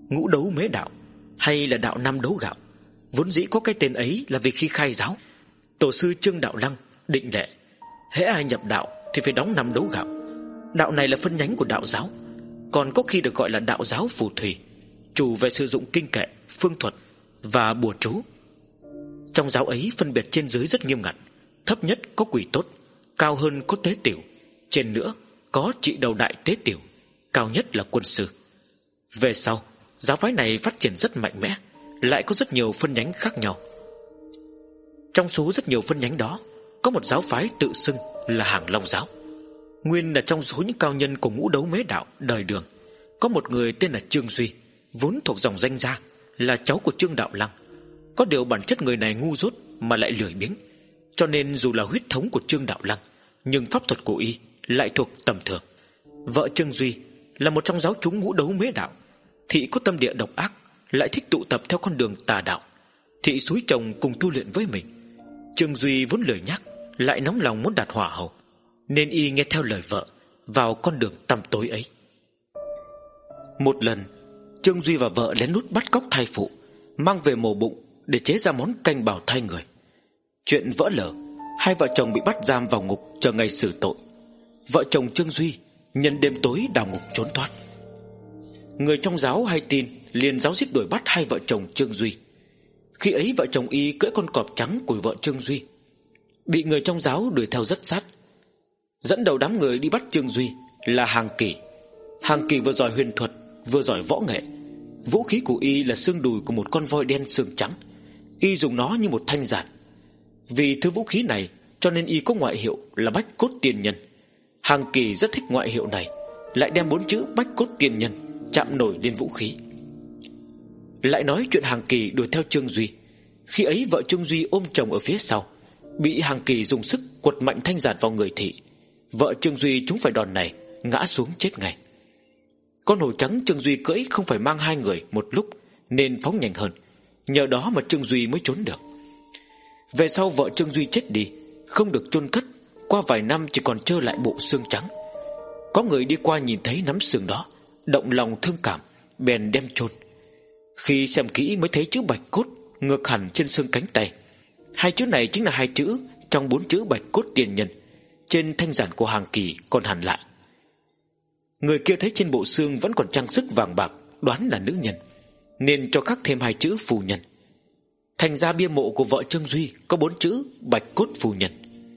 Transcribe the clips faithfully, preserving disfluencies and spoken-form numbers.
Ngũ đấu mế đạo, hay là đạo năm đấu gạo, vốn dĩ có cái tên ấy là vì khi khai giáo, tổ sư Trương Đạo Lăng định lệ hễ ai nhập đạo thì phải đóng năm đấu gạo. Đạo này là phân nhánh của đạo giáo, còn có khi được gọi là đạo giáo phù thủy, chủ về sử dụng kinh kệ, phương thuật và bùa chú. Trong giáo ấy phân biệt trên dưới rất nghiêm ngặt. Thấp nhất có quỷ tốt, cao hơn có tế tiểu, trên nữa có trị đầu đại tế tiểu, cao nhất là quân sư. Về sau, giáo phái này phát triển rất mạnh mẽ, lại có rất nhiều phân nhánh khác nhau. Trong số rất nhiều phân nhánh đó, có một giáo phái tự xưng là Hàng Long giáo. Nguyên là trong số những cao nhân của ngũ đấu mế đạo đời Đường, có một người tên là Trương Duy, vốn thuộc dòng danh gia, là cháu của Trương Đạo Lăng. Có điều bản chất người này ngu dốt mà lại lười biếng, cho nên dù là huyết thống của Trương Đạo Lăng, nhưng pháp thuật của y lại thuộc tầm thường. Vợ Trương Duy là một trong giáo chúng ngũ đấu mế đạo. Thị có tâm địa độc ác, lại thích tụ tập theo con đường tà đạo. Thị xúi chồng cùng tu luyện với mình. Trương Duy vốn lười nhác, lại nóng lòng muốn đạt hỏa hầu, nên y nghe theo lời vợ, vào con đường tăm tối ấy. Một lần, Trương Duy và vợ lén lút bắt cóc thai phụ, mang về mổ bụng để chế ra món canh bào thai người. Chuyện vỡ lở, hai vợ chồng bị bắt giam vào ngục chờ ngày xử tội. Vợ chồng Trương Duy nhân đêm tối đào ngục trốn thoát. Người trong giáo hay tin, liền giáo giết đuổi bắt hai vợ chồng Trương Duy. Khi ấy vợ chồng y cưỡi con cọp trắng của vợ Trương Duy, bị người trong giáo đuổi theo rất sát. Dẫn đầu đám người đi bắt Trương Duy là Hàng Kỳ. Hàng Kỳ vừa giỏi huyền thuật, vừa giỏi võ nghệ. Vũ khí của y là xương đùi của một con voi đen xương trắng. Y dùng nó như một thanh giản. Vì thứ vũ khí này, cho nên y có ngoại hiệu là Bách Cốt Tiên Nhân. Hàng Kỳ rất thích ngoại hiệu này, lại đem bốn chữ Bách Cốt Tiên Nhân chạm nổi lên vũ khí. Lại nói chuyện Hàng Kỳ đuổi theo Trương Duy. Khi ấy vợ Trương Duy ôm chồng ở phía sau, bị Hàng Kỳ dùng sức quật mạnh thanh giản vào người thị. Vợ Trương Duy trúng phải đòn này, ngã xuống chết ngay. Con hổ trắng Trương Duy cưỡi không phải mang hai người một lúc, nên phóng nhanh hơn. Nhờ đó mà Trương Duy mới trốn được. Về sau vợ Trương Duy chết đi, không được chôn cất. Qua vài năm chỉ còn trơ lại bộ xương trắng. Có người đi qua nhìn thấy nắm xương đó, động lòng thương cảm, bèn đem chôn. Khi xem kỹ mới thấy chữ Bạch Cốt ngược hẳn trên xương cánh tay. Hai chữ này chính là hai chữ trong bốn chữ Bạch Cốt Tiên Nhân. Trên thanh giản của Hàng Kỳ còn hẳn lại. Người kia thấy trên bộ xương vẫn còn trang sức vàng bạc, đoán là nữ nhân, nên cho khắc thêm hai chữ phù nhân. Thành ra bia mộ của vợ Trương Duy có bốn chữ Bạch Cốt Phù Nhân.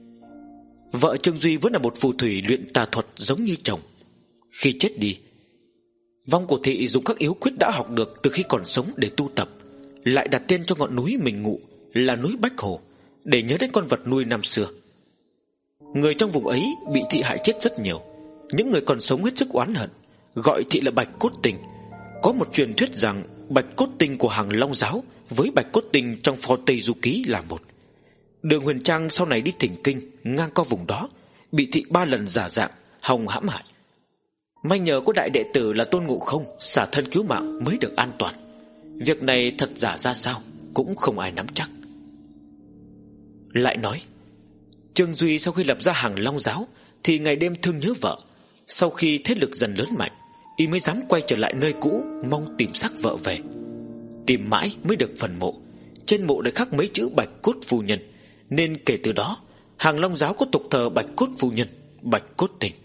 Vợ Trương Duy vẫn là một phù thủy luyện tà thuật giống như chồng. Khi chết đi, vong của thị dùng các yếu quyết đã học được từ khi còn sống để tu tập, lại đặt tên cho ngọn núi mình ngụ là núi Bách Hồ, để nhớ đến con vật nuôi năm xưa. Người trong vùng ấy bị thị hại chết rất nhiều. Những người còn sống hết sức oán hận, gọi thị là Bạch Cốt Tình. Có một truyền thuyết rằng Bạch Cốt Tình của Hàng Long giáo với Bạch Cốt Tình trong Phò Tây Du Ký là một. Đường Huyền Trang sau này đi thỉnh kinh ngang qua vùng đó, bị thị ba lần giả dạng hòng hãm hại. May nhờ có đại đệ tử là Tôn Ngộ Không xả thân cứu mạng mới được an toàn. Việc này thật giả ra sao cũng không ai nắm chắc. Lại nói, Trương Duy sau khi lập ra Hàng Long giáo thì ngày đêm thương nhớ vợ. Sau khi thế lực dần lớn mạnh, y mới dám quay trở lại nơi cũ, mong tìm xác vợ về. Tìm mãi mới được phần mộ. Trên mộ đã khắc mấy chữ Bạch Cốt Phu Nhân, nên kể từ đó Hàng Long giáo có tục thờ Bạch Cốt Phu Nhân, Bạch Cốt Tình.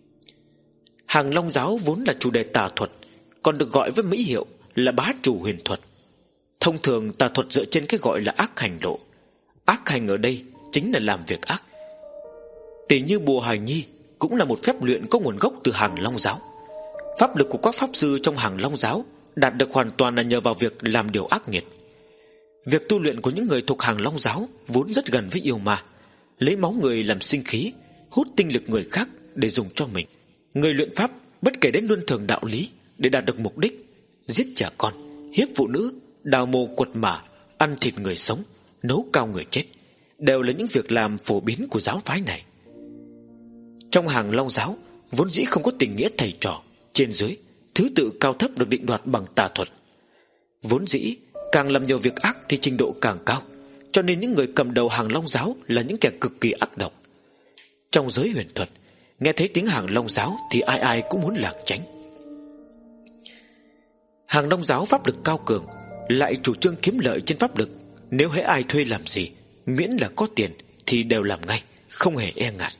Hàng Long giáo vốn là chủ đề tà thuật, còn được gọi với mỹ hiệu là bá chủ huyền thuật. Thông thường tà thuật dựa trên cái gọi là ác hành độ. Ác hành ở đây chính là làm việc ác. Tỷ như bùa hài nhi cũng là một phép luyện có nguồn gốc từ Hàng Long giáo. Pháp lực của các pháp sư trong Hàng Long giáo đạt được hoàn toàn là nhờ vào việc làm điều ác nghiệt. Việc tu luyện của những người thuộc Hàng Long giáo vốn rất gần với yêu ma, lấy máu người làm sinh khí, hút tinh lực người khác để dùng cho mình. Người luyện pháp bất kể đến luân thường đạo lý để đạt được mục đích, giết trẻ con, hiếp phụ nữ, đào mồ quật mả, ăn thịt người sống, nấu cao người chết, đều là những việc làm phổ biến của giáo phái này. Trong Hàng Long giáo vốn dĩ không có tình nghĩa thầy trò, trên dưới, thứ tự cao thấp được định đoạt bằng tà thuật. Vốn dĩ càng làm nhiều việc ác thì trình độ càng cao, cho nên những người cầm đầu Hàng Long giáo là những kẻ cực kỳ ác độc. Trong giới huyền thuật, nghe thấy tiếng Hàng Long giáo thì ai ai cũng muốn lảng tránh. Hàng Long giáo pháp lực cao cường, lại chủ trương kiếm lợi trên pháp lực. Nếu hễ ai thuê làm gì, miễn là có tiền thì đều làm ngay, không hề e ngại.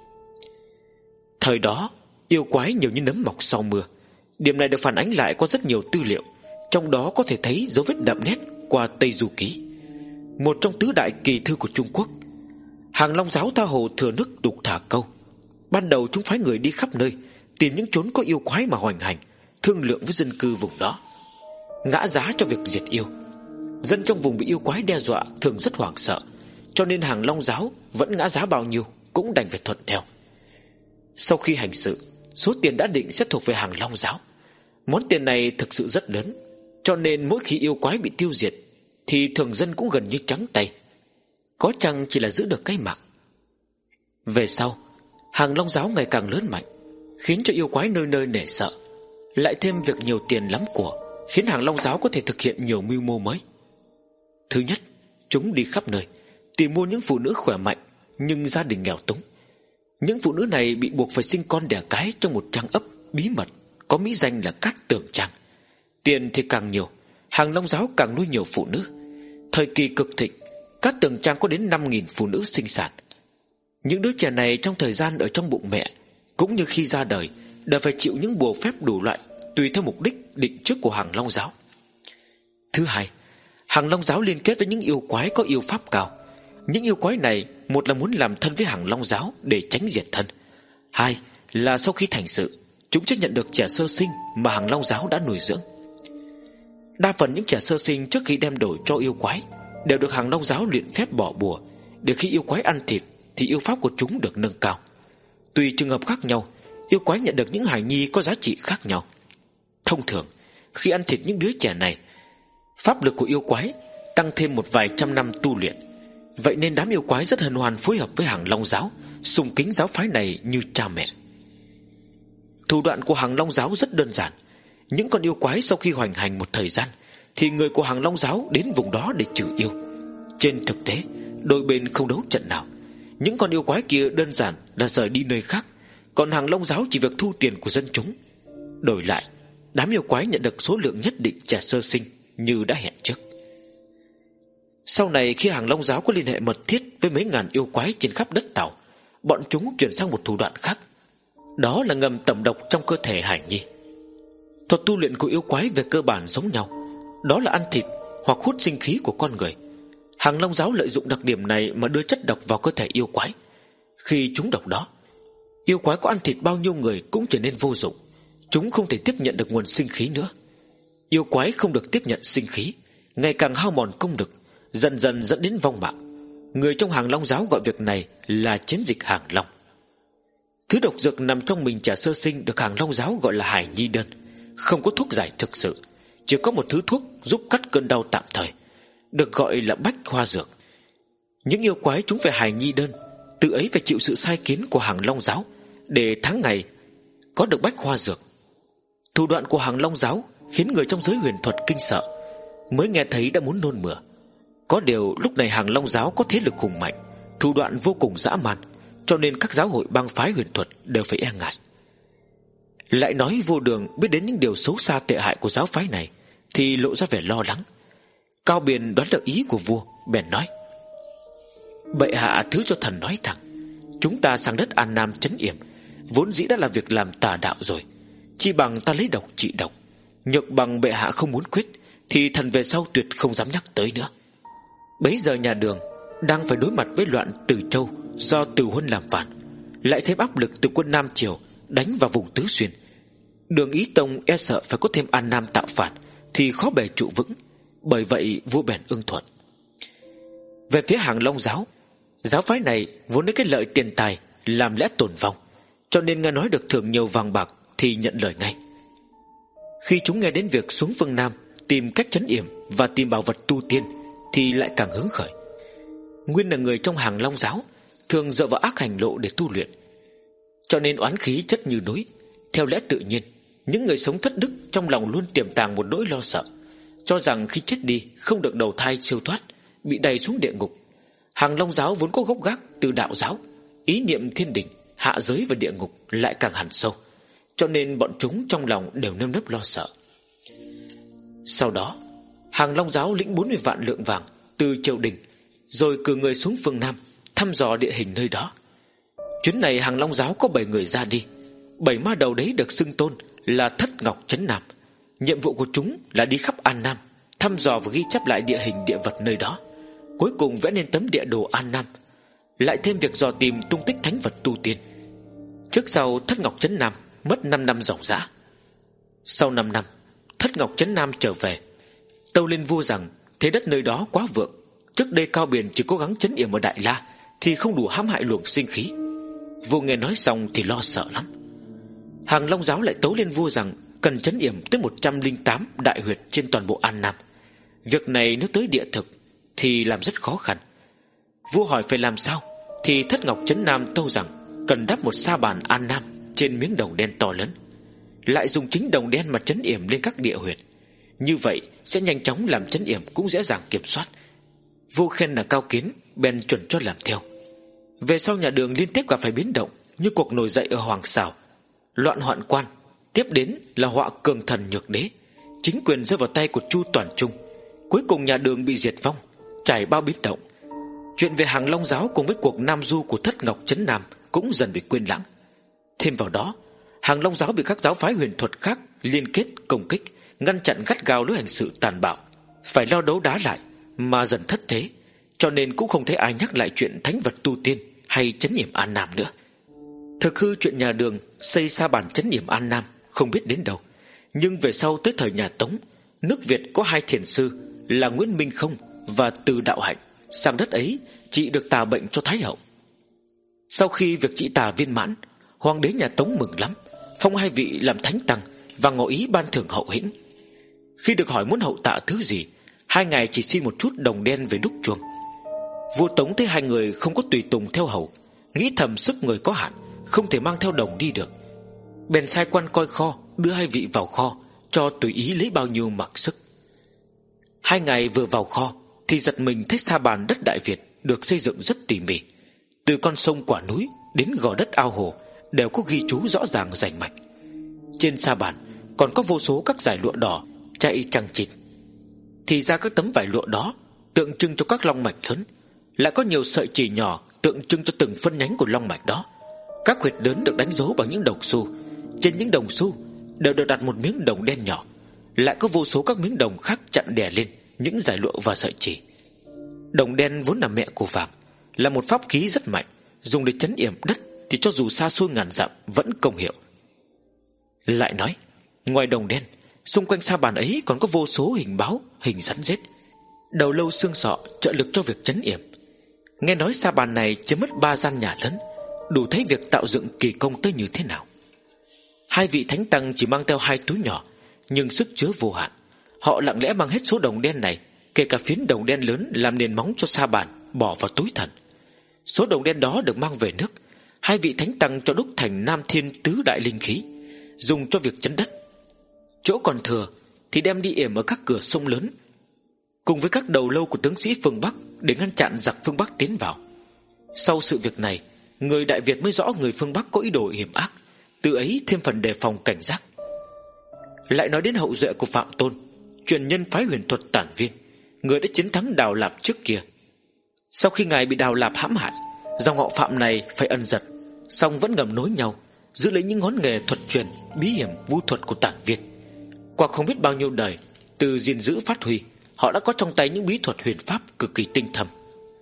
Thời đó yêu quái nhiều như nấm mọc sau mưa. Điểm này được phản ánh lại qua rất nhiều tư liệu, trong đó có thể thấy dấu vết đậm nét qua Tây Du Ký, một trong tứ đại kỳ thư của Trung Quốc. Hàng Long giáo tha hồ thừa nước đục thả câu. Ban đầu chúng phái người đi khắp nơi, tìm những chốn có yêu quái mà hoành hành, thương lượng với dân cư vùng đó, ngã giá cho việc diệt yêu. Dân trong vùng bị yêu quái đe dọa thường rất hoảng sợ, cho nên Hàng Long giáo vẫn ngã giá bao nhiêu cũng đành phải thuận theo. Sau khi hành sự, số tiền đã định sẽ thuộc về Hàng Long giáo. Món tiền này thực sự rất lớn, cho nên mỗi khi yêu quái bị tiêu diệt thì thường dân cũng gần như trắng tay, có chăng chỉ là giữ được cái mạng. Về sau, Hàng Long giáo ngày càng lớn mạnh, khiến cho yêu quái nơi nơi nể sợ. Lại thêm việc nhiều tiền lắm của, khiến Hàng Long giáo có thể thực hiện nhiều mưu mô mới. Thứ nhất, chúng đi khắp nơi tìm mua những phụ nữ khỏe mạnh nhưng gia đình nghèo túng. Những phụ nữ này bị buộc phải sinh con đẻ cái trong một trang ấp bí mật có mỹ danh là Cát Tường Trang. Tiền thì càng nhiều, Hàng Long giáo càng nuôi nhiều phụ nữ. Thời kỳ cực thịnh, Cát Tường Trang có đến năm nghìn phụ nữ sinh sản. Những đứa trẻ này trong thời gian ở trong bụng mẹ, cũng như khi ra đời, đều phải chịu những bùa phép đủ loại tùy theo mục đích định trước của Hàng Long giáo. Thứ hai, Hàng Long giáo liên kết với những yêu quái có yêu pháp cao. Những yêu quái này, một là muốn làm thân với Hàng Long giáo để tránh diệt thân, hai là sau khi thành sự, chúng sẽ nhận được trẻ sơ sinh mà Hàng Long giáo đã nuôi dưỡng. Đa phần những trẻ sơ sinh trước khi đem đổi cho yêu quái đều được Hàng Long giáo luyện phép bỏ bùa, để khi yêu quái ăn thịt thì yêu pháp của chúng được nâng cao. Tùy trường hợp khác nhau, yêu quái nhận được những hài nhi có giá trị khác nhau. Thông thường, khi ăn thịt những đứa trẻ này, pháp lực của yêu quái tăng thêm một vài trăm năm tu luyện. Vậy nên đám yêu quái rất hân hoan phối hợp với Hàng Long giáo, sùng kính giáo phái này như cha mẹ. Thủ đoạn của Hàng Long giáo rất đơn giản. Những con yêu quái sau khi hoành hành một thời gian thì người của Hàng Long giáo đến vùng đó để trừ yêu. Trên thực tế, đôi bên không đấu trận nào. Những con yêu quái kia đơn giản là rời đi nơi khác, còn Hàng Long giáo chỉ việc thu tiền của dân chúng. Đổi lại, đám yêu quái nhận được số lượng nhất định trẻ sơ sinh như đã hẹn trước. Sau này khi Hàng Long giáo có liên hệ mật thiết với mấy ngàn yêu quái trên khắp đất Tàu, bọn chúng chuyển sang một thủ đoạn khác, đó là ngầm tẩm độc trong cơ thể hải nhi. Thuật tu luyện của yêu quái về cơ bản giống nhau, đó là ăn thịt hoặc hút sinh khí của con người. Hàng Long giáo lợi dụng đặc điểm này mà đưa chất độc vào cơ thể yêu quái. Khi chúng độc đó, yêu quái có ăn thịt bao nhiêu người cũng trở nên vô dụng. Chúng không thể tiếp nhận được nguồn sinh khí nữa. Yêu quái không được tiếp nhận sinh khí, ngày càng hao mòn công lực, dần dần dẫn đến vong mạng. Người trong Hàng Long giáo gọi việc này là chiến dịch Hàng Long. Thứ độc dược nằm trong mình trẻ sơ sinh được Hàng Long giáo gọi là hải nhi đơn. Không có thuốc giải thực sự, chỉ có một thứ thuốc giúp cắt cơn đau tạm thời, được gọi là bách hoa dược. Những yêu quái chúng phải hài nhi đơn, tự ấy phải chịu sự sai khiến của Hàng Long giáo để tháng ngày có được bách hoa dược. Thủ đoạn của Hàng Long giáo khiến người trong giới huyền thuật kinh sợ, mới nghe thấy đã muốn nôn mửa. Có điều lúc này Hàng Long giáo có thế lực hùng mạnh, thủ đoạn vô cùng dã man, cho nên các giáo hội bang phái huyền thuật đều phải e ngại. Lại nói Vô Đường biết đến những điều xấu xa tệ hại của giáo phái này thì lộ ra vẻ lo lắng. Cao Biền đoán được ý của vua, bèn nói: bệ hạ thứ cho thần nói thẳng, chúng ta sang đất An Nam trấn yểm vốn dĩ đã là việc làm tà đạo rồi, chi bằng ta lấy độc trị độc. Nhược bằng bệ hạ không muốn quyết thì thần về sau tuyệt không dám nhắc tới nữa. Bấy giờ nhà Đường đang phải đối mặt với loạn Từ Châu do Từ Huân làm phản, lại thêm áp lực từ quân Nam Triều đánh vào vùng Tứ Xuyên. Đường Ý Tông e sợ phải có thêm An Nam tạo phản thì khó bề trụ vững, bởi vậy vua bèn ưng thuận. Về phía Hàng Long giáo, giáo phái này vốn lấy cái lợi tiền tài làm lẽ tồn vong, cho nên nghe nói được thưởng nhiều vàng bạc thì nhận lời ngay. Khi chúng nghe đến việc xuống phương Nam tìm cách trấn yểm và tìm bảo vật tu tiên thì lại càng hứng khởi. Nguyên là người trong Hàng Long giáo thường dựa vào ác hành lộ để tu luyện, cho nên oán khí chất như núi. Theo lẽ tự nhiên, những người sống thất đức trong lòng luôn tiềm tàng một nỗi lo sợ, cho rằng khi chết đi không được đầu thai siêu thoát, bị đày xuống địa ngục. Hàng Long giáo vốn có gốc gác từ đạo giáo, ý niệm thiên đình, hạ giới và địa ngục lại càng hằn sâu, cho nên bọn chúng trong lòng đều nơm nớp lo sợ. Sau đó Hàng Long giáo lĩnh bốn mươi vạn lượng vàng từ triều đình, rồi cử người xuống phương Nam thăm dò địa hình nơi đó. Chuyến này Hàng Long giáo có bảy người ra đi. Bảy ma đầu đấy được xưng tôn là Thất Ngọc Trấn Nam. Nhiệm vụ của chúng là đi khắp An Nam, thăm dò và ghi chép lại địa hình địa vật nơi đó, cuối cùng vẽ nên tấm địa đồ An Nam, lại thêm việc dò tìm tung tích thánh vật tu tiên. Trước sau Thất Ngọc Trấn Nam mất năm năm ròng rã. Sau năm năm, Thất Ngọc Trấn Nam trở về, tâu lên vua rằng thế đất nơi đó quá vượng, trước đây Cao Biền chỉ cố gắng trấn yểm ở Đại La thì không đủ hãm hại luồng sinh khí. Vua nghe nói xong thì lo sợ lắm. Hàng Long giáo lại tấu lên vua rằng cần trấn yểm tới một trăm lẻ tám đại huyệt trên toàn bộ An Nam. Việc này nếu tới địa thực thì làm rất khó khăn. Vua hỏi phải làm sao, thì Thất Ngọc Trấn Nam tâu rằng cần đắp một sa bàn An Nam trên miếng đồng đen to lớn, lại dùng chính đồng đen mà trấn yểm lên các địa huyệt. Như vậy sẽ nhanh chóng làm trấn yểm cũng dễ dàng kiểm soát. Vua khen là cao kiến, bèn chuẩn cho làm theo. Về sau nhà Đường liên tiếp gặp phải biến động, như cuộc nổi dậy ở Hoàng Sào, loạn Hoạn Quan, tiếp đến là họa Cường Thần Nhược Đế. Chính quyền rơi vào tay của Chu Toàn Trung. Cuối cùng nhà Đường bị diệt vong, trải bao biến động. Chuyện về Hàng Long giáo cùng với cuộc Nam Du của Thất Ngọc Trấn Nam cũng dần bị quên lãng. Thêm vào đó, Hàng Long giáo bị các giáo phái huyền thuật khác liên kết công kích, ngăn chặn gắt gao lối hành sự tàn bạo, phải lo đấu đá lại mà dần thất thế, cho nên cũng không thấy ai nhắc lại chuyện thánh vật tu tiên hay trấn yểm An Nam nữa. Thực hư chuyện nhà Đường xây sa bàn trấn yểm An Nam không biết đến đâu, nhưng về sau tới thời nhà Tống, nước Việt có hai thiền sư là Nguyễn Minh Không và Từ Đạo Hạnh sang đất ấy trị được tà bệnh cho Thái hậu. Sau khi việc trị tà viên mãn, hoàng đế nhà Tống mừng lắm, phong hai vị làm thánh tăng và ngỏ ý ban thưởng hậu hĩnh. Khi được hỏi muốn hậu tạ thứ gì, hai ngài chỉ xin một chút đồng đen về đúc chuông. Vua Tống thấy hai người không có tùy tùng theo hầu, nghĩ thầm sức người có hạn, không thể mang theo đồng đi được, bèn sai quan coi kho đưa hai vị vào kho, cho tùy ý lấy bao nhiêu mặc sức. Hai ngài vừa vào kho thì giật mình thấy sa bàn đất Đại Việt được xây dựng rất tỉ mỉ, từ con sông quả núi đến gò đất ao hồ đều có ghi chú rõ ràng rành mạch. Trên sa bàn còn có vô số các dải lụa đỏ chạy chằng chịt. Thì ra các tấm vải lụa đó tượng trưng cho các long mạch lớn, lại có nhiều sợi chỉ nhỏ tượng trưng cho từng phân nhánh của long mạch đó. Các huyệt lớn được đánh dấu bằng những đồng xu, trên những đồng xu đều được đặt một miếng đồng đen nhỏ, lại có vô số các miếng đồng khác chặn đè lên những dải lụa và sợi chỉ. Đồng đen vốn là mẹ của vàng, là một pháp khí rất mạnh, dùng để trấn yểm đất thì cho dù xa xôi ngàn dặm vẫn công hiệu. Lại nói, ngoài đồng đen, xung quanh sa bàn ấy còn có vô số hình báo, hình rắn rết, đầu lâu xương sọ trợ lực cho việc trấn yểm. Nghe nói sa bàn này chiếm mất ba gian nhà lớn, đủ thấy việc tạo dựng kỳ công tới như thế nào. Hai vị thánh tăng chỉ mang theo hai túi nhỏ, nhưng sức chứa vô hạn. Họ lặng lẽ mang hết số đồng đen này, kể cả phiến đồng đen lớn làm nền móng cho sa bàn, bỏ vào túi thần. Số đồng đen đó được mang về nước, hai vị thánh tăng cho đúc thành Nam Thiên tứ đại linh khí, dùng cho việc chấn đất. Chỗ còn thừa thì đem đi yểm ở các cửa sông lớn, cùng với các đầu lâu của tướng sĩ phương Bắc để ngăn chặn giặc phương Bắc tiến vào. Sau sự việc này, người Đại Việt mới rõ người phương Bắc có ý đồ hiểm ác, từ ấy thêm phần đề phòng cảnh giác. Lại nói đến hậu duệ của Phạm Tôn, truyền nhân phái huyền thuật Tản Viên, người đã chiến thắng Đào Lạp trước kia. Sau khi ngài bị Đào Lạp hãm hại, dòng họ Phạm này phải ân giật, song vẫn ngầm nối nhau, giữ lấy những ngón nghề thuật truyền bí hiểm vu thuật của Tản Viên. Qua không biết bao nhiêu đời, từ gìn giữ phát huy, họ đã có trong tay những bí thuật huyền pháp cực kỳ tinh thâm.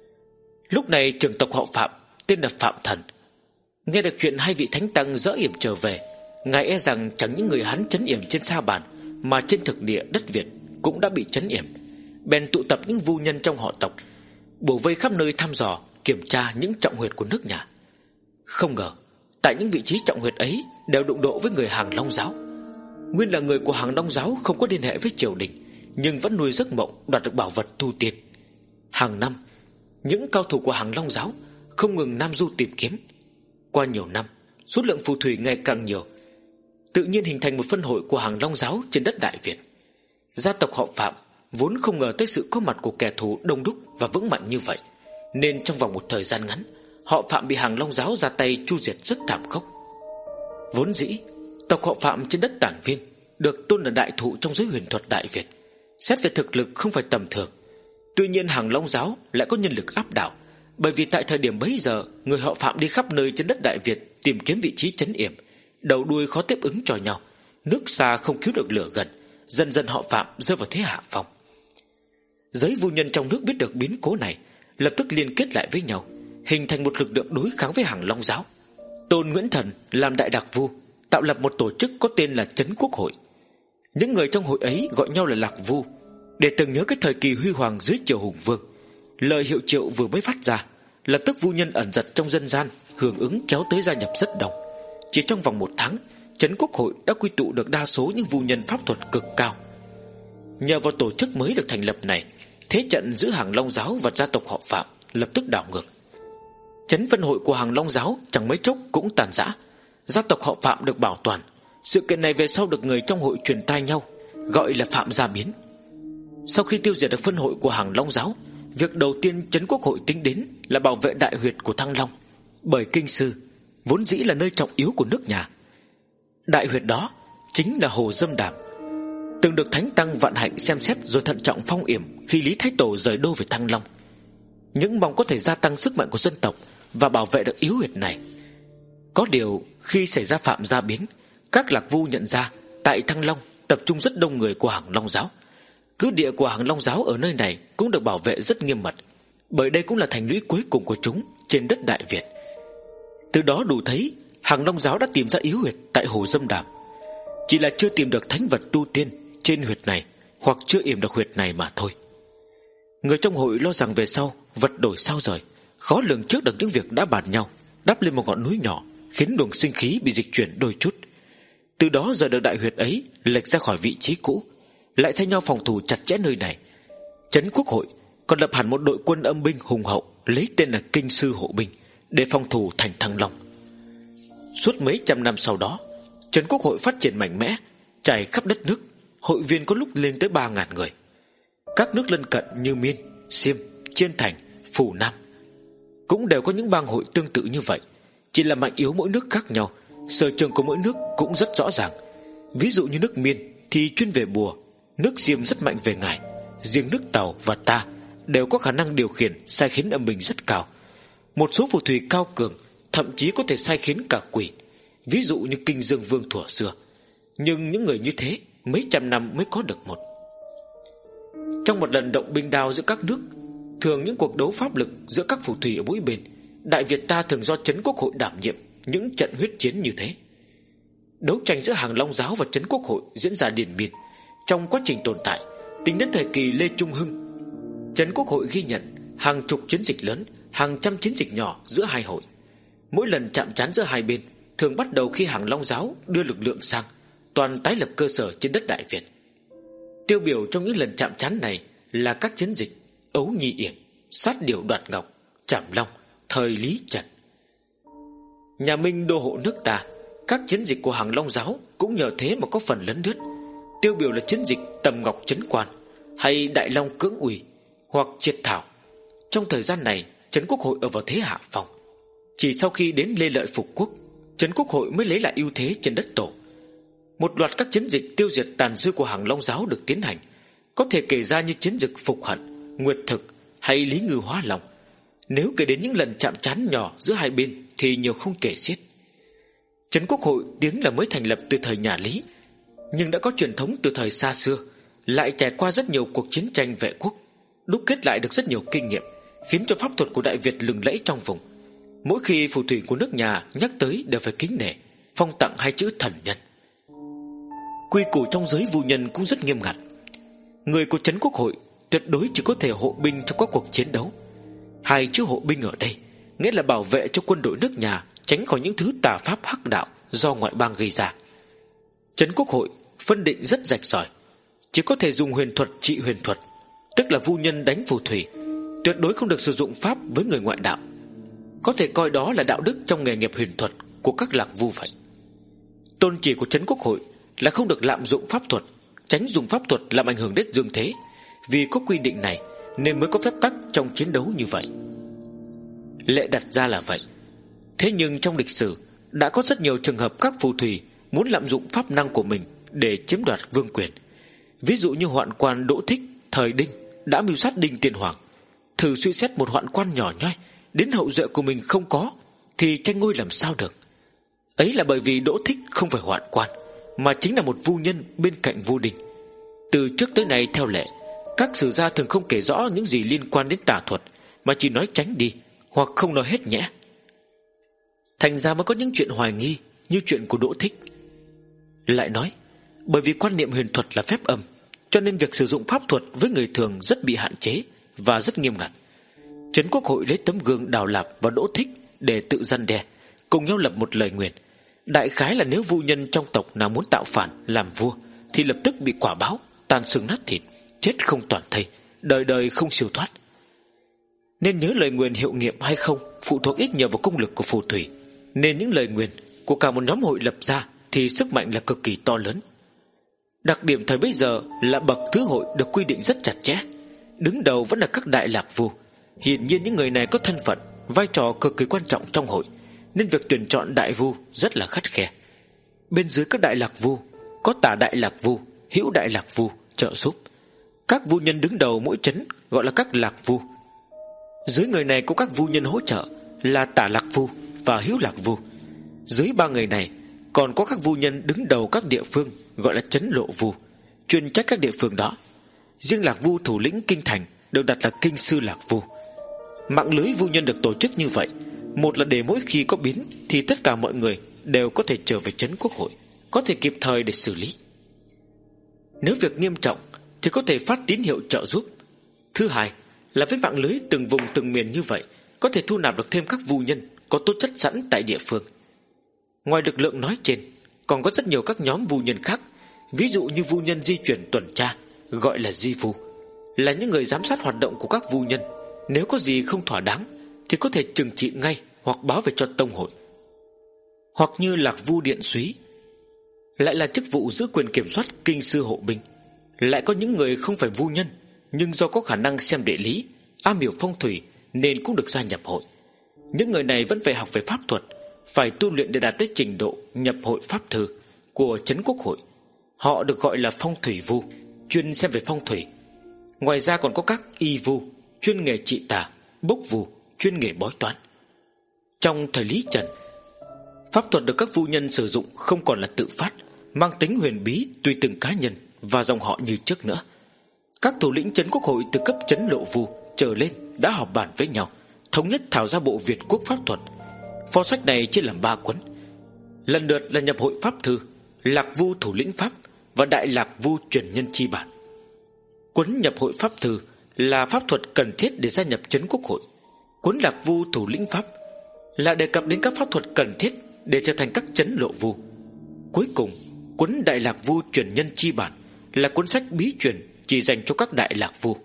Lúc này trưởng tộc họ Phạm tên là Phạm Thần nghe được chuyện hai vị thánh tăng dỡ yểm trở về, ngài e rằng chẳng những người hắn trấn yểm trên sa bàn, mà trên thực địa đất Việt cũng đã bị trấn yểm, bèn tụ tập những vu nhân trong họ tộc, bổ vây khắp nơi thăm dò kiểm tra những trọng huyệt của nước nhà. Không ngờ tại những vị trí trọng huyệt ấy đều đụng độ với người Hàng Long giáo. Nguyên là người của Hàng Long giáo không có liên hệ với triều đình, nhưng vẫn nuôi giấc mộng đoạt được bảo vật tu tiên. Hàng năm, những cao thủ của Hàng Long giáo không ngừng nam du tìm kiếm. Qua nhiều năm, số lượng phù thủy ngày càng nhiều, tự nhiên hình thành một phân hội của Hàng Long giáo trên đất Đại Việt. Gia tộc họ Phạm vốn không ngờ tới sự có mặt của kẻ thù đông đúc và vững mạnh như vậy, nên trong vòng một thời gian ngắn, họ Phạm bị Hàng Long giáo ra tay chu diệt rất thảm khốc. Vốn dĩ tộc họ Phạm trên đất Tản Viên được tôn là đại thụ trong giới huyền thuật Đại Việt, Xét về thực lực không phải tầm thường. Tuy nhiên Hàng Long giáo lại có nhân lực áp đảo, bởi vì tại thời điểm bấy giờ, người họ Phạm đi khắp nơi trên đất Đại Việt tìm kiếm vị trí trấn yểm, đầu đuôi khó tiếp ứng cho nhau, nước xa không cứu được lửa gần, dần dần họ Phạm rơi vào thế hạ phong. Giới vu nhân trong nước biết được biến cố này, lập tức liên kết lại với nhau, hình thành một lực lượng đối kháng với Hàng Long giáo. Tôn Nguyễn Thần làm đại đặc vu, tạo lập một tổ chức có tên là Trấn Quốc hội. Những người trong hội ấy gọi nhau là Lạc Vu, để tưởng nhớ cái thời kỳ huy hoàng dưới triều Hùng Vương. Lời hiệu triệu vừa mới phát ra, lập tức vu nhân ẩn giật trong dân gian hưởng ứng kéo tới gia nhập rất đông. Chỉ trong vòng một tháng, Trấn Quốc hội đã quy tụ được đa số những vu nhân pháp thuật cực cao. Nhờ vào tổ chức mới được thành lập này, thế trận giữa Hàng Long giáo và gia tộc họ Phạm lập tức đảo ngược. Trấn Vân hội của Hàng Long giáo chẳng mấy chốc cũng tàn rã, gia tộc họ Phạm được bảo toàn. Sự kiện này về sau được người trong hội truyền tai nhau, gọi là Phạm gia biến. Sau khi tiêu diệt được phân hội của Hàng Long giáo, việc đầu tiên Trấn Quốc hội tính đến là bảo vệ đại huyệt của Thăng Long, bởi kinh sư vốn dĩ là nơi trọng yếu của nước nhà. Đại huyệt đó chính là Hồ Dâm Đàm, từng được Thánh Tăng Vạn Hạnh xem xét rồi thận trọng phong yểm khi Lý Thái Tổ rời đô về Thăng Long, những mong có thể gia tăng sức mạnh của dân tộc và bảo vệ được yếu huyệt này. Có điều khi xảy ra Phạm gia biến, các lạc vu nhận ra tại Thăng Long tập trung rất đông người của Hàng Long giáo. Cứ địa của Hàng Long giáo ở nơi này cũng được bảo vệ rất nghiêm mật, bởi đây cũng là thành lũy cuối cùng của chúng trên đất Đại Việt. Từ đó đủ thấy Hàng Long giáo đã tìm ra yếu huyệt tại Hồ Dâm Đàm, chỉ là chưa tìm được thánh vật tu tiên trên huyệt này, hoặc chưa yểm được huyệt này mà thôi. Người trong hội lo rằng về sau vật đổi sao rời, khó lường trước được những việc đã bàn nhau, đắp lên một ngọn núi nhỏ, khiến luồng sinh khí bị dịch chuyển đôi chút. Từ đó giờ được đại huyệt ấy lệch ra khỏi vị trí cũ, lại thay nhau phòng thủ chặt chẽ nơi này. Trấn Quốc hội còn lập hẳn một đội quân âm binh hùng hậu lấy tên là Kinh sư hộ binh để phòng thủ thành Thăng Long. Suốt mấy trăm năm sau đó, Trấn Quốc hội phát triển mạnh mẽ, trải khắp đất nước, hội viên có lúc lên tới ba ngàn người. Các nước lân cận như Miên, Xiêm, Chiên Thành, Phủ Nam cũng đều có những bang hội tương tự như vậy, chỉ là mạnh yếu mỗi nước khác nhau. Sở trường của mỗi nước cũng rất rõ ràng. Ví dụ như nước Miên thì chuyên về bùa, nước Xiêm rất mạnh về ngải, riêng nước Tàu và ta đều có khả năng điều khiển sai khiến âm binh rất cao. Một số phù thủy cao cường thậm chí có thể sai khiến cả quỷ, ví dụ như Kinh Dương Vương thuở xưa. Nhưng những người như thế mấy trăm năm mới có được một. Trong một lần động binh đao giữa các nước, thường những cuộc đấu pháp lực giữa các phù thủy ở mỗi bên, Đại Việt ta thường do Trấn Quốc hội đảm nhiệm những trận huyết chiến như thế. Đấu tranh giữa Hàng Long giáo và Trấn Quốc hội diễn ra liên miên. Trong quá trình tồn tại, tính đến thời kỳ Lê Trung Hưng, Trấn Quốc hội ghi nhận hàng chục chiến dịch lớn, hàng trăm chiến dịch nhỏ giữa hai hội. Mỗi lần chạm trán giữa hai bên thường bắt đầu khi Hàng Long giáo đưa lực lượng sang, toàn tái lập cơ sở trên đất Đại Việt. Tiêu biểu trong những lần chạm trán này là các chiến dịch Ấu Nhi Yểm, Sát Điểu Đoạt Ngọc, Trảm Long thời Lý Trần. Nhà Minh đô hộ nước ta, các chiến dịch của Hàng Long giáo cũng nhờ thế mà có phần lấn lướt. Tiêu biểu là chiến dịch Tầm Ngọc Trấn Quan hay Đại Long Cưỡng Uy hoặc Triệt Thảo. Trong thời gian này, Trấn Quốc hội ở vào thế hạ phong. Chỉ sau khi đến Lê Lợi phục quốc, Trấn Quốc hội mới lấy lại ưu thế trên đất tổ. Một loạt các chiến dịch tiêu diệt tàn dư của Hàng Long giáo được tiến hành, có thể kể ra như chiến dịch Phục Hận, Nguyệt Thực hay Lý Ngư Hóa Long. Nếu kể đến những lần chạm trán nhỏ giữa hai bên thì nhiều không kể xiết. Trấn Quốc hội tiếng là mới thành lập từ thời nhà Lý, nhưng đã có truyền thống từ thời xa xưa, lại trải qua rất nhiều cuộc chiến tranh vệ quốc, đúc kết lại được rất nhiều kinh nghiệm, khiến cho pháp thuật của Đại Việt lừng lẫy trong vùng. Mỗi khi phù thủy của nước nhà nhắc tới đều phải kính nể, phong tặng hai chữ thần nhân. Quy củ trong giới vu nhân cũng rất nghiêm ngặt. Người của Trấn Quốc hội tuyệt đối chỉ có thể hộ binh trong các cuộc chiến đấu. Hai chữ hộ binh ở đây nghĩa là bảo vệ cho quân đội nước nhà tránh khỏi những thứ tà pháp hắc đạo do ngoại bang gây ra. Trấn Quốc hội phân định rất rạch ròi, chỉ có thể dùng huyền thuật trị huyền thuật, tức là vu nhân đánh phù thủy, tuyệt đối không được sử dụng pháp với người ngoại đạo. Có thể coi đó là đạo đức trong nghề nghiệp huyền thuật của các lạc vu vậy. Tôn chỉ của Trấn Quốc hội là không được lạm dụng pháp thuật, tránh dùng pháp thuật làm ảnh hưởng đến dương thế. Vì có quy định này nên mới có phép tắc trong chiến đấu như vậy. Lệ đặt ra là vậy. Thế nhưng trong lịch sử đã có rất nhiều trường hợp các phù thủy muốn lạm dụng pháp năng của mình để chiếm đoạt vương quyền. Ví dụ như hoạn quan Đỗ Thích thời Đinh đã mưu sát Đinh Tiên Hoàng, thử suy xét một hoạn quan nhỏ nhoi đến hậu duệ của mình không có thì tranh ngôi làm sao được. Ấy là bởi vì Đỗ Thích không phải hoạn quan, mà chính là một vu nhân bên cạnh Vu Đinh. Từ trước tới nay theo lệ, các sử gia thường không kể rõ những gì liên quan đến tà thuật, mà chỉ nói tránh đi hoặc không nói hết nhẽ. Thành ra mới có những chuyện hoài nghi như chuyện của Đỗ Thích. Lại nói, bởi vì quan niệm huyền thuật là phép âm, cho nên việc sử dụng pháp thuật với người thường rất bị hạn chế và rất nghiêm ngặt. Trấn Quốc Hội lấy tấm gương Đào Lạp và Đỗ Thích để tự răn đe, cùng nhau lập một lời nguyền. Đại khái là nếu vu nhân trong tộc nào muốn tạo phản làm vua thì lập tức bị quả báo, tan xương nát thịt, chết không toàn thây, đời đời không siêu thoát. Nên nhớ lời nguyền hiệu nghiệm hay không phụ thuộc ít nhiều vào công lực của phù thủy, nên những lời nguyền của cả một nhóm hội lập ra thì sức mạnh là cực kỳ to lớn. Đặc điểm thời bấy giờ là bậc thứ hội được quy định rất chặt chẽ, đứng đầu vẫn là các đại lạc vu. Hiển nhiên những người này có thân phận, vai trò cực kỳ quan trọng trong hội, nên việc tuyển chọn đại vu rất là khắt khe. Bên dưới các đại lạc vu có tả đại lạc vu, hữu đại lạc vu trợ giúp. Các vu nhân đứng đầu mỗi trấn gọi là các lạc vu. Dưới người này có các vu nhân hỗ trợ là tả lạc vu và hữu lạc vu. Dưới ba người này còn có các vu nhân đứng đầu các địa phương gọi là trấn lộ vu, chuyên trách các địa phương đó. Riêng lạc vu thủ lĩnh kinh thành được đặt là kinh sư lạc vu. Mạng lưới vu nhân được tổ chức như vậy, một là để mỗi khi có biến thì tất cả mọi người đều có thể trở về trấn Quốc Hội, có thể kịp thời để xử lý. Nếu việc nghiêm trọng thì có thể phát tín hiệu trợ giúp. Thứ hai là với mạng lưới từng vùng từng miền như vậy, có thể thu nạp được thêm các vu nhân có tố chất sẵn tại địa phương. Ngoài lực lượng nói trên, còn có rất nhiều các nhóm vu nhân khác. Ví dụ như vu nhân di chuyển tuần tra, gọi là di vu, là những người giám sát hoạt động của các vu nhân. Nếu có gì không thỏa đáng thì có thể trừng trị ngay hoặc báo về cho tông hội. Hoặc như lạc vu điện súy, lại là chức vụ giữ quyền kiểm soát kinh sư hộ binh. Lại có những người không phải vu nhân, nhưng do có khả năng xem địa lý, am hiểu phong thủy nên cũng được gia nhập hội. Những người này vẫn phải học về pháp thuật, phải tu luyện để đạt tới trình độ nhập hội pháp thư của trấn Quốc Hội. Họ được gọi là phong thủy vu, chuyên xem về phong thủy. Ngoài ra còn có các y vu, chuyên nghề trị tà, bốc vu, chuyên nghề bói toán. Trong thời Lý Trần, pháp thuật được các vu nhân sử dụng không còn là tự phát, mang tính huyền bí tùy từng cá nhân và dòng họ như trước nữa. Các thủ lĩnh trấn Quốc Hội từ cấp trấn lộ vu trở lên đã họp bàn với nhau, thống nhất thảo ra bộ Việt Quốc pháp thuật. Pho sách này chia làm ba cuốn, lần lượt là nhập hội pháp thư, lạc vu thủ lĩnh pháp và đại lạc vu truyền nhân chi bản. Cuốn nhập hội pháp thư là pháp thuật cần thiết để gia nhập trấn Quốc Hội. Cuốn lạc vu thủ lĩnh pháp là đề cập đến các pháp thuật cần thiết để trở thành các trấn lộ vu. Cuối cùng, cuốn đại lạc vu truyền nhân chi bản là cuốn sách bí truyền chỉ dành cho các đại lạc vu.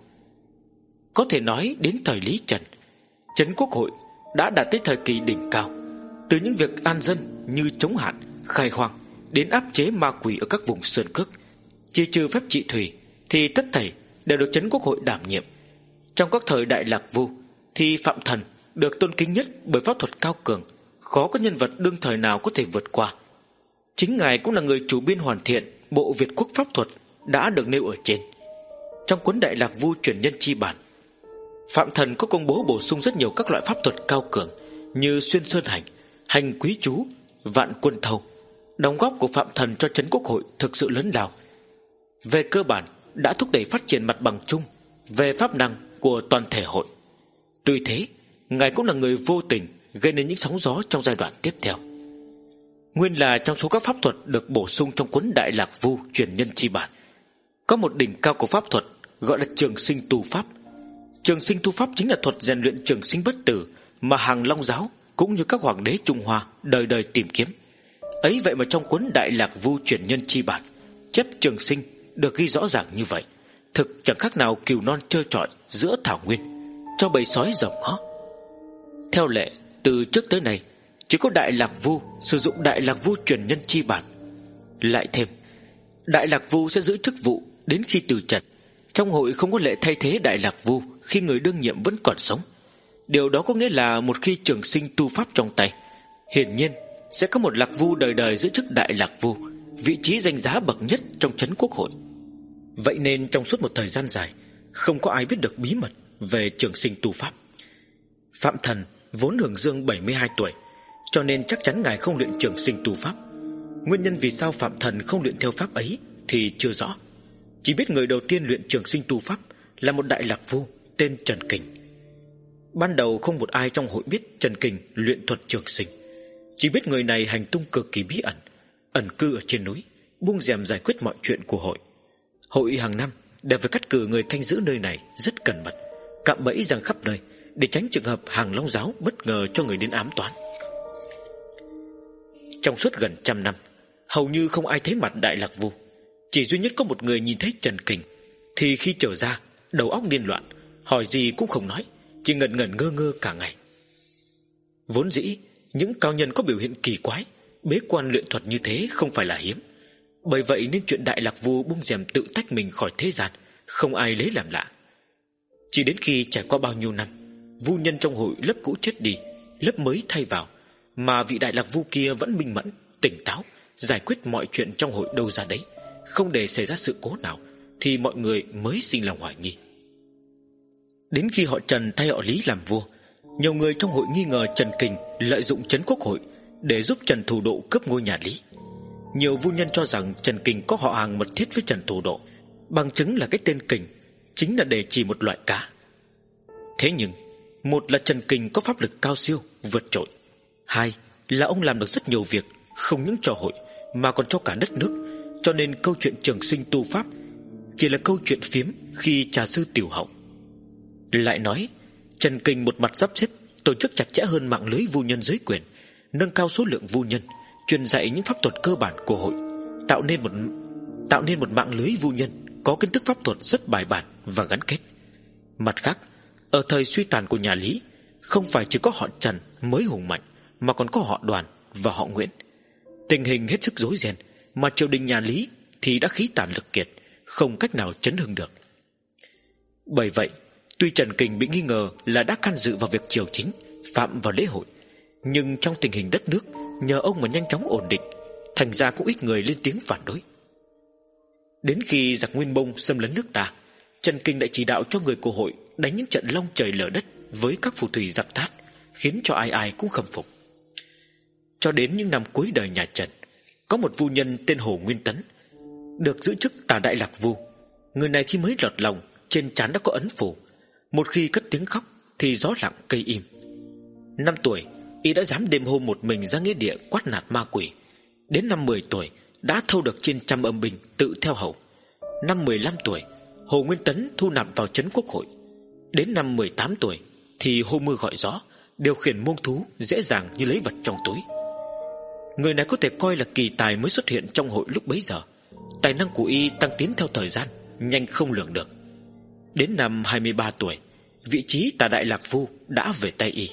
Có thể nói đến thời Lý Trần, trấn Quốc Hội đã đạt tới thời kỳ đỉnh cao. Từ những việc an dân như chống hạn, khai hoang đến áp chế ma quỷ ở các vùng sơn cước, chỉ trừ phép trị thủy thì tất thảy đều được trấn Quốc Hội đảm nhiệm. Trong các thời đại lạc vu thì Phạm Thần được tôn kính nhất bởi pháp thuật cao cường, khó có nhân vật đương thời nào có thể vượt qua. Chính ngài cũng là người chủ biên hoàn thiện bộ Việt Quốc pháp thuật đã được nêu ở trên. Trong cuốn đại lạc vu truyền nhân chi bản, Phạm Thần có công bố bổ sung rất nhiều các loại pháp thuật cao cường như xuyên sơn hành, hành quý chú, vạn quân thâu. Đóng góp của Phạm Thần cho trấn Quốc Hội thực sự lớn lao. Về cơ bản đã thúc đẩy phát triển mặt bằng chung về pháp năng của toàn thể hội. Tuy thế, ngài cũng là người vô tình gây nên những sóng gió trong giai đoạn tiếp theo. Nguyên là trong số các pháp thuật được bổ sung trong cuốn đại lạc vu truyền nhân chi bản, có một đỉnh cao của pháp thuật gọi là trường sinh tu pháp. Trường sinh tu pháp chính là thuật rèn luyện trường sinh bất tử mà hàng Long giáo cũng như các hoàng đế Trung Hoa đời đời tìm kiếm. Ấy vậy mà trong cuốn đại lạc vu truyền nhân chi bản, chép trường sinh được ghi rõ ràng như vậy, thực chẳng khác nào cừu non trơ trọi giữa thảo nguyên, cho bầy sói rồng ngó. Theo lệ, từ trước tới nay chỉ có đại lạc vu sử dụng đại lạc vu truyền nhân chi bản. Lại thêm, đại lạc vu sẽ giữ chức vụ đến khi từ trần. Trong hội không có lệ thay thế đại lạc vu khi người đương nhiệm vẫn còn sống. Điều đó có nghĩa là một khi trường sinh tu pháp trong tay, hiển nhiên sẽ có một lạc vu đời đời giữ chức đại lạc vu, vị trí danh giá bậc nhất trong trấn Quốc Hội. Vậy nên trong suốt một thời gian dài, không có ai biết được bí mật về trường sinh tu pháp. Phạm Thần vốn hưởng dương bảy mươi hai tuổi, cho nên chắc chắn ngài không luyện trường sinh tu pháp. Nguyên nhân vì sao Phạm Thần không luyện theo pháp ấy thì chưa rõ. Chỉ biết người đầu tiên luyện trường sinh tu pháp là một đại lạc vu tên Trần Kình. Ban đầu không một ai trong hội biết Trần Kình luyện thuật trường sinh. Chỉ biết người này hành tung cực kỳ bí ẩn, ẩn cư ở trên núi, buông rèm giải quyết mọi chuyện của hội. Hội hàng năm đều phải cắt cử người canh giữ nơi này rất cẩn mật, cạm bẫy giăng khắp nơi để tránh trường hợp Hàng Long giáo bất ngờ cho người đến ám toán. Trong suốt gần trăm năm, hầu như không ai thấy mặt đại lạc vu. Chỉ duy nhất có một người nhìn thấy Trần Kình, thì khi trở ra đầu óc điên loạn, hỏi gì cũng không nói, chỉ ngẩn ngẩn ngơ ngơ cả ngày. Vốn dĩ những cao nhân có biểu hiện kỳ quái, bế quan luyện thuật như thế không phải là hiếm. Bởi vậy nên chuyện đại lạc vu buông rèm tự tách mình khỏi thế gian không ai lấy làm lạ. Chỉ đến khi trải qua bao nhiêu năm, vu nhân trong hội lớp cũ chết đi, lớp mới thay vào, mà vị đại lạc vu kia vẫn minh mẫn, tỉnh táo, giải quyết mọi chuyện trong hội đâu ra đấy, không để xảy ra sự cố nào, thì mọi người mới sinh lòng hoài nghi. Đến khi họ Trần thay họ Lý làm vua, nhiều người trong hội nghi ngờ Trần Kình lợi dụng trấn quốc hội để giúp Trần Thủ Độ cướp ngôi nhà Lý. Nhiều vu nhân cho rằng Trần Kình có họ hàng mật thiết với Trần Thủ Độ, bằng chứng là cái tên Kình chính là để chỉ một loại cá. Thế nhưng, một là Trần Kình có pháp lực cao siêu vượt trội, hai là ông làm được rất nhiều việc, không những cho hội mà còn cho cả đất nước, cho nên câu chuyện trường sinh tu pháp chỉ là câu chuyện phiếm khi trà sư tiểu hậu. Lại nói, Trần Kình một mặt sắp xếp tổ chức chặt chẽ hơn mạng lưới vu nhân giới quyền, nâng cao số lượng vu nhân, truyền dạy những pháp thuật cơ bản của hội, tạo nên một tạo nên một mạng lưới vu nhân có kiến thức pháp thuật rất bài bản và gắn kết. Mặt khác, ở thời suy tàn của nhà Lý, không phải chỉ có họ Trần mới hùng mạnh, mà còn có họ Đoàn và họ Nguyễn. Tình hình hết sức rối ren, mà triều đình nhà Lý thì đã khí tàn lực kiệt, không cách nào chấn hưng được. Bởi vậy, tuy Trần Kình bị nghi ngờ là đã can dự vào việc triều chính, phạm vào lễ hội, nhưng trong tình hình đất nước nhờ ông mà nhanh chóng ổn định, thành ra cũng ít người lên tiếng phản đối. Đến khi giặc Nguyên Bông xâm lấn nước ta, Trần Kình lại chỉ đạo cho người của hội đánh những trận long trời lở đất với các phù thủy giặc Thát, khiến cho ai ai cũng khâm phục. Cho đến những năm cuối đời nhà Trần, có một vu nhân tên Hồ Nguyên Tấn được giữ chức Tả Đại Lạc Vu. Người này khi mới lọt lòng, trên trán đã có ấn phù, một khi cất tiếng khóc thì gió lặng cây im. Năm tuổi, y đã dám đêm hôm một mình ra nghĩa địa quát nạt ma quỷ. Đến năm mười tuổi đã thâu được trên trăm âm binh tự theo hầu. Năm mười lăm tuổi, Hồ Nguyên Tấn thu nạp vào trấn quốc hội. Đến năm mười tám tuổi thì hô mưa gọi gió, điều khiển muông thú dễ dàng như lấy vật trong túi. Người này có thể coi là kỳ tài mới xuất hiện trong hội lúc bấy giờ. Tài năng của y tăng tiến theo thời gian, nhanh không lường được. Đến năm hai mươi ba tuổi, vị trí Tả Đại Lạc Vu đã về tay y.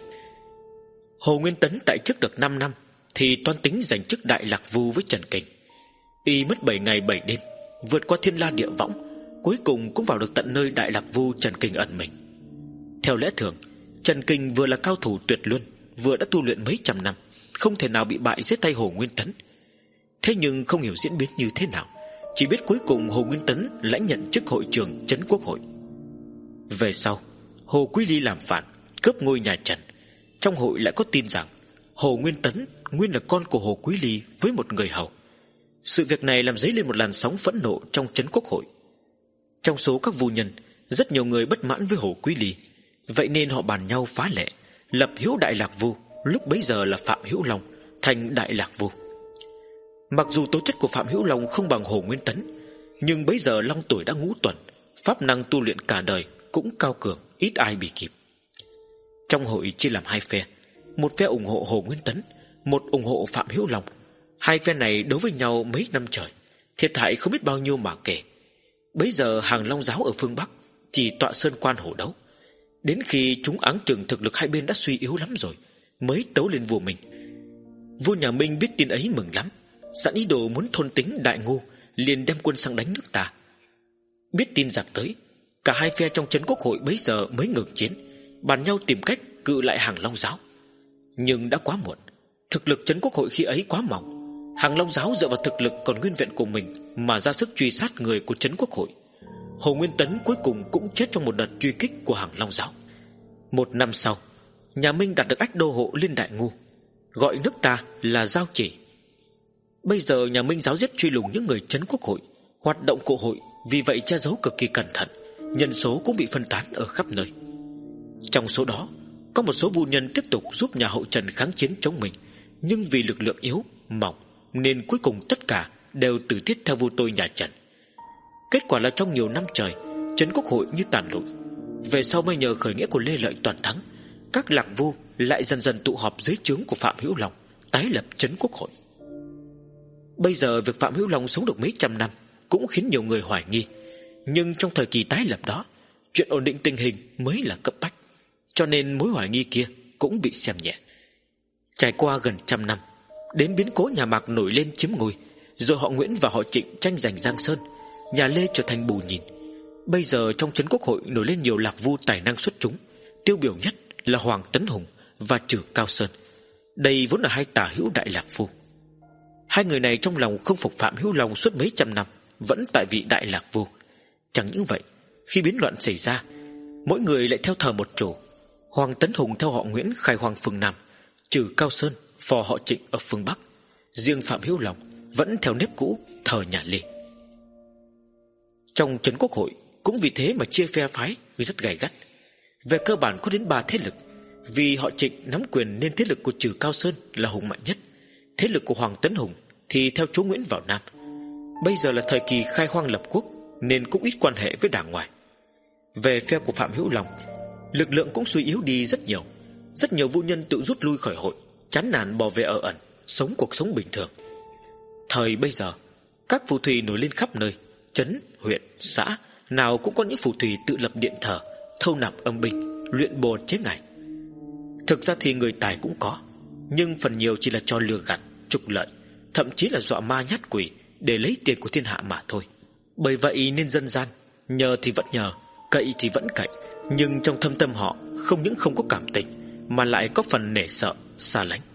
Hồ Nguyên Tấn tại chức được năm năm thì toan tính giành chức Đại Lạc Vu với Trần Kình. Y mất bảy ngày bảy đêm, vượt qua thiên la địa võng, cuối cùng cũng vào được tận nơi Đại Lạc Vu Trần Kình ẩn mình. Theo lẽ thường, Trần Kình vừa là cao thủ tuyệt luân, vừa đã tu luyện mấy trăm năm, không thể nào bị bại dưới tay Hồ Nguyên Tấn. Thế nhưng không hiểu diễn biến như thế nào, chỉ biết cuối cùng Hồ Nguyên Tấn lãnh nhận chức hội trưởng trấn quốc hội. Về sau, Hồ Quý Ly làm phản, cướp ngôi nhà Trần. Trong hội lại có tin rằng Hồ Nguyên Tấn nguyên là con của Hồ Quý Ly với một người hầu. Sự việc này làm dấy lên một làn sóng phẫn nộ trong trấn quốc hội. Trong số các vu nhân, rất nhiều người bất mãn với Hồ Quý Ly, vậy nên họ bàn nhau phá lệ, lập Hữu Đại Lạc Vu, lúc bấy giờ là Phạm Hữu Long, thành Đại Lạc Vu. Mặc dù tố chất của Phạm Hữu Long không bằng Hồ Nguyên Tấn, nhưng bấy giờ Long tuổi đã ngũ tuần, pháp năng tu luyện cả đời cũng cao cường, ít ai bị kịp. Trong hội chia làm hai phe, một phe ủng hộ Hồ Nguyên Tấn, một ủng hộ Phạm Hữu Long. Hai phe này đấu với nhau mấy năm trời, thiệt hại không biết bao nhiêu mà kể. Bấy giờ Hàng Long giáo ở phương Bắc chỉ tọa sơn quan hổ đấu. Đến khi chúng áng chừng thực lực hai bên đã suy yếu lắm rồi, mới tấu lên vua Minh. Vua nhà Minh biết tin ấy mừng lắm, sẵn ý đồ muốn thôn tính Đại Ngô, liền đem quân sang đánh nước ta. Biết tin giặc tới, cả hai phe trong trấn quốc hội bấy giờ mới ngừng chiến, bàn nhau tìm cách cự lại Hàng Long giáo. Nhưng đã quá muộn, thực lực trấn quốc hội khi ấy quá mỏng. Hàng Long giáo dựa vào thực lực còn nguyên vẹn của mình mà ra sức truy sát người của trấn quốc hội. Hồ Nguyên Tấn cuối cùng cũng chết trong một đợt truy kích của Hàng Long giáo. Một năm sau, nhà Minh đạt được ách đô hộ lên Đại Ngu, gọi nước ta là Giao Chỉ. Bây giờ nhà Minh giáo giết truy lùng những người trấn quốc hội, hoạt động của hội vì vậy che giấu cực kỳ cẩn thận, nhân số cũng bị phân tán ở khắp nơi. Trong số đó, có một số vu nhân tiếp tục giúp nhà hậu Trần kháng chiến chống mình, nhưng vì lực lượng yếu, mỏng nên cuối cùng tất cả đều tử tiết theo vu tôi nhà Trần. Kết quả là trong nhiều năm trời, trấn quốc hội như tàn lụi. Về sau mới nhờ khởi nghĩa của Lê Lợi toàn thắng, các lạc vu lại dần dần tụ họp dưới trướng của Phạm Hữu Long, tái lập trấn quốc hội. Bây giờ việc Phạm Hữu Long sống được mấy trăm năm cũng khiến nhiều người hoài nghi, nhưng trong thời kỳ tái lập đó, chuyện ổn định tình hình mới là cấp bách, cho nên mối hoài nghi kia cũng bị xem nhẹ. Trải qua gần trăm năm, đến biến cố nhà Mạc nổi lên chiếm ngôi, rồi họ Nguyễn và họ Trịnh tranh giành Giang Sơn, nhà Lê trở thành bù nhìn. Bây giờ trong trấn quốc hội nổi lên nhiều lạc vu tài năng xuất chúng, tiêu biểu nhất là Hoàng Tấn Hùng và Trử Cao Sơn. Đây vốn là hai tả hữu đại lạc vu. Hai người này trong lòng không phục Phạm Hữu Long suốt mấy trăm năm, vẫn tại vị đại lạc vu. Chẳng những vậy, khi biến loạn xảy ra, mỗi người lại theo thờ một chủ. Hoàng Tấn Hùng theo họ Nguyễn khai hoang phương Nam, Trử Cao Sơn phò họ Trịnh ở phương Bắc. Riêng Phạm Hữu Long vẫn theo nếp cũ thờ nhà Lê. Trong trấn quốc hội cũng vì thế mà chia phe phái rất gay gắt. Về cơ bản có đến ba thế lực. Vì họ Trịnh nắm quyền nên thế lực của Trử Cao Sơn là hùng mạnh nhất. Thế lực của Hoàng Tấn Hùng thì theo chúa Nguyễn vào Nam. Bây giờ là thời kỳ khai hoang lập quốc nên cũng ít quan hệ với đảng ngoài. Về phe của Phạm Hữu Long, lực lượng cũng suy yếu đi rất nhiều. Rất nhiều vu nhân tự rút lui khỏi hội, chán nản bỏ về ở ẩn, sống cuộc sống bình thường. Thời bây giờ, các phù thủy nổi lên khắp nơi, trấn, huyện, xã nào cũng có những phù thủy tự lập điện thờ, thâu nạp âm binh, luyện bồ chế ngải. Thực ra thì người tài cũng có, nhưng phần nhiều chỉ là cho lừa gạt, trục lợi, thậm chí là dọa ma nhát quỷ để lấy tiền của thiên hạ mà thôi. Bởi vậy nên dân gian nhờ thì vẫn nhờ, cậy thì vẫn cậy, nhưng trong thâm tâm họ không những không có cảm tình mà lại có phần nể sợ, xa lánh.